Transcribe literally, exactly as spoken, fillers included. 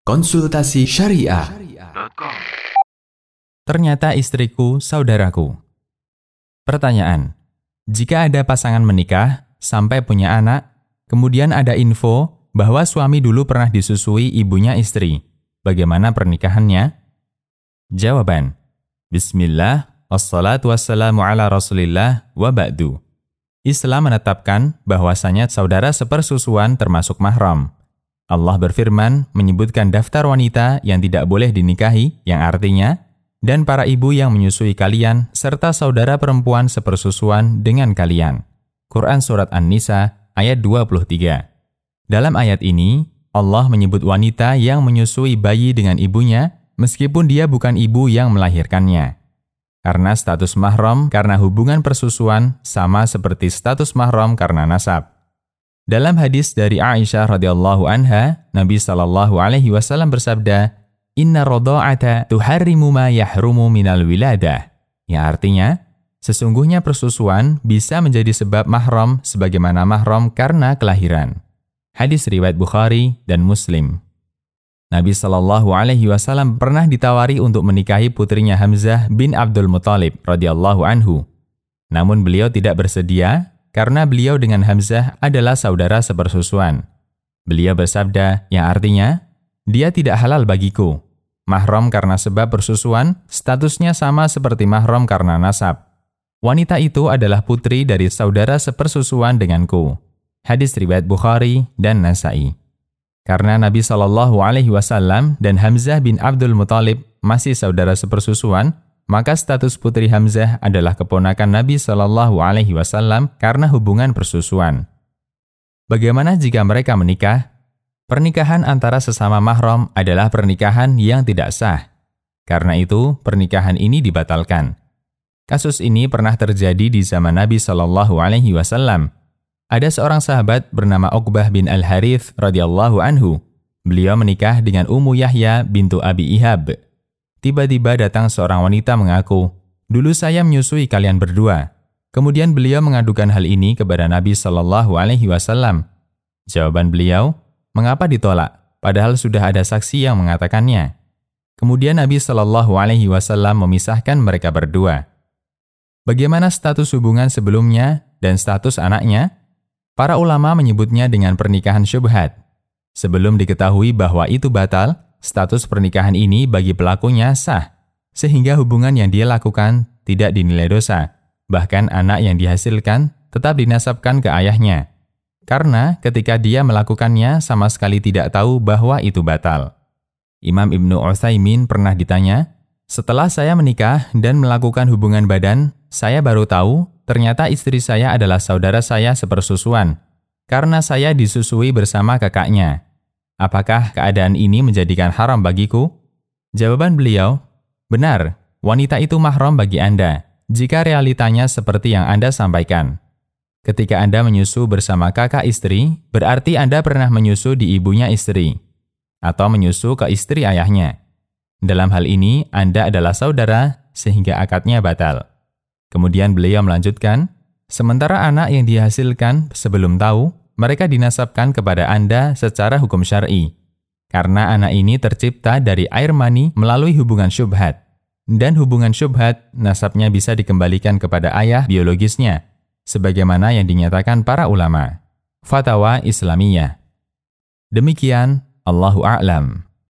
Konsultasi Syariah. Ternyata istriku saudaraku. Pertanyaan: jika ada pasangan menikah sampai punya anak, kemudian ada info bahwa suami dulu pernah disusui ibunya istri, bagaimana pernikahannya? Jawaban: Bismillah, wassalatu wassalamu ala rasulillah, wa ba'du. Islam menetapkan bahwasanya saudara sepersusuan termasuk mahram. Allah berfirman menyebutkan daftar wanita yang tidak boleh dinikahi, yang artinya, dan para ibu yang menyusui kalian, serta saudara perempuan sepersusuan dengan kalian. Quran Surat An-Nisa ayat dua puluh tiga. Dalam ayat ini, Allah menyebut wanita yang menyusui bayi dengan ibunya, meskipun dia bukan ibu yang melahirkannya. Karena status mahram karena hubungan persusuan sama seperti status mahram karena nasab. Dalam hadis dari Aisyah radhiyallahu anha, Nabi sallallahu alaihi wasallam bersabda, "Inna radha'ata tuharrimu ma yahrumu minal wiladah." Yang artinya, sesungguhnya persusuan bisa menjadi sebab mahram sebagaimana mahram karena kelahiran. Hadis riwayat Bukhari dan Muslim. Nabi sallallahu alaihi wasallam pernah ditawari untuk menikahi putrinya Hamzah bin Abdul Muthalib radhiyallahu anhu. Namun beliau tidak bersedia karena beliau dengan Hamzah adalah saudara sepersusuan. Beliau bersabda, yang artinya, dia tidak halal bagiku. Mahram karena sebab persusuan, statusnya sama seperti mahram karena nasab. Wanita itu adalah putri dari saudara sepersusuan denganku. Hadis riwayat Bukhari dan Nasa'i. Karena Nabi shallallahu alaihi wasallam dan Hamzah bin Abdul Muthalib masih saudara sepersusuan, maka status putri Hamzah adalah keponakan Nabi shallallahu alaihi wasallam karena hubungan persusuan. Bagaimana jika mereka menikah? Pernikahan antara sesama mahram adalah pernikahan yang tidak sah. Karena itu, pernikahan ini dibatalkan. Kasus ini pernah terjadi di zaman Nabi shallallahu alaihi wasallam. Ada seorang sahabat bernama Uqbah bin Al-Harith radhiyallahu anhu. Beliau menikah dengan Ummu Yahya bintu Abi Ihab. Tiba-tiba datang seorang wanita mengaku, "Dulu saya menyusui kalian berdua." Kemudian beliau mengadukan hal ini kepada Nabi shallallahu alaihi wasallam. Jawaban beliau, "Mengapa ditolak? Padahal sudah ada saksi yang mengatakannya." Kemudian Nabi shallallahu alaihi wasallam memisahkan mereka berdua. Bagaimana status hubungan sebelumnya dan status anaknya? Para ulama menyebutnya dengan pernikahan syubhat. Sebelum diketahui bahwa itu batal, status pernikahan ini bagi pelakunya sah, sehingga hubungan yang dia lakukan tidak dinilai dosa. Bahkan anak yang dihasilkan tetap dinasabkan ke ayahnya. Karena ketika dia melakukannya sama sekali tidak tahu bahwa itu batal. Imam Ibnu Utsaimin pernah ditanya, "Setelah saya menikah dan melakukan hubungan badan, saya baru tahu ternyata istri saya adalah saudara saya sepersusuan, karena saya disusui bersama kakaknya. Apakah keadaan ini menjadikan haram bagiku?" Jawaban beliau, "Benar, wanita itu mahram bagi Anda, jika realitanya seperti yang Anda sampaikan. Ketika Anda menyusu bersama kakak istri, berarti Anda pernah menyusu di ibunya istri, atau menyusu ke istri ayahnya. Dalam hal ini, Anda adalah saudara, sehingga akadnya batal." Kemudian beliau melanjutkan, "Sementara anak yang dihasilkan sebelum tahu, mereka dinasabkan kepada Anda secara hukum syar'i. Karena anak ini tercipta dari air mani melalui hubungan syubhat. Dan hubungan syubhat, nasabnya bisa dikembalikan kepada ayah biologisnya, sebagaimana yang dinyatakan para ulama." Fatwa Islamiyah. Demikian, Allahu a'lam.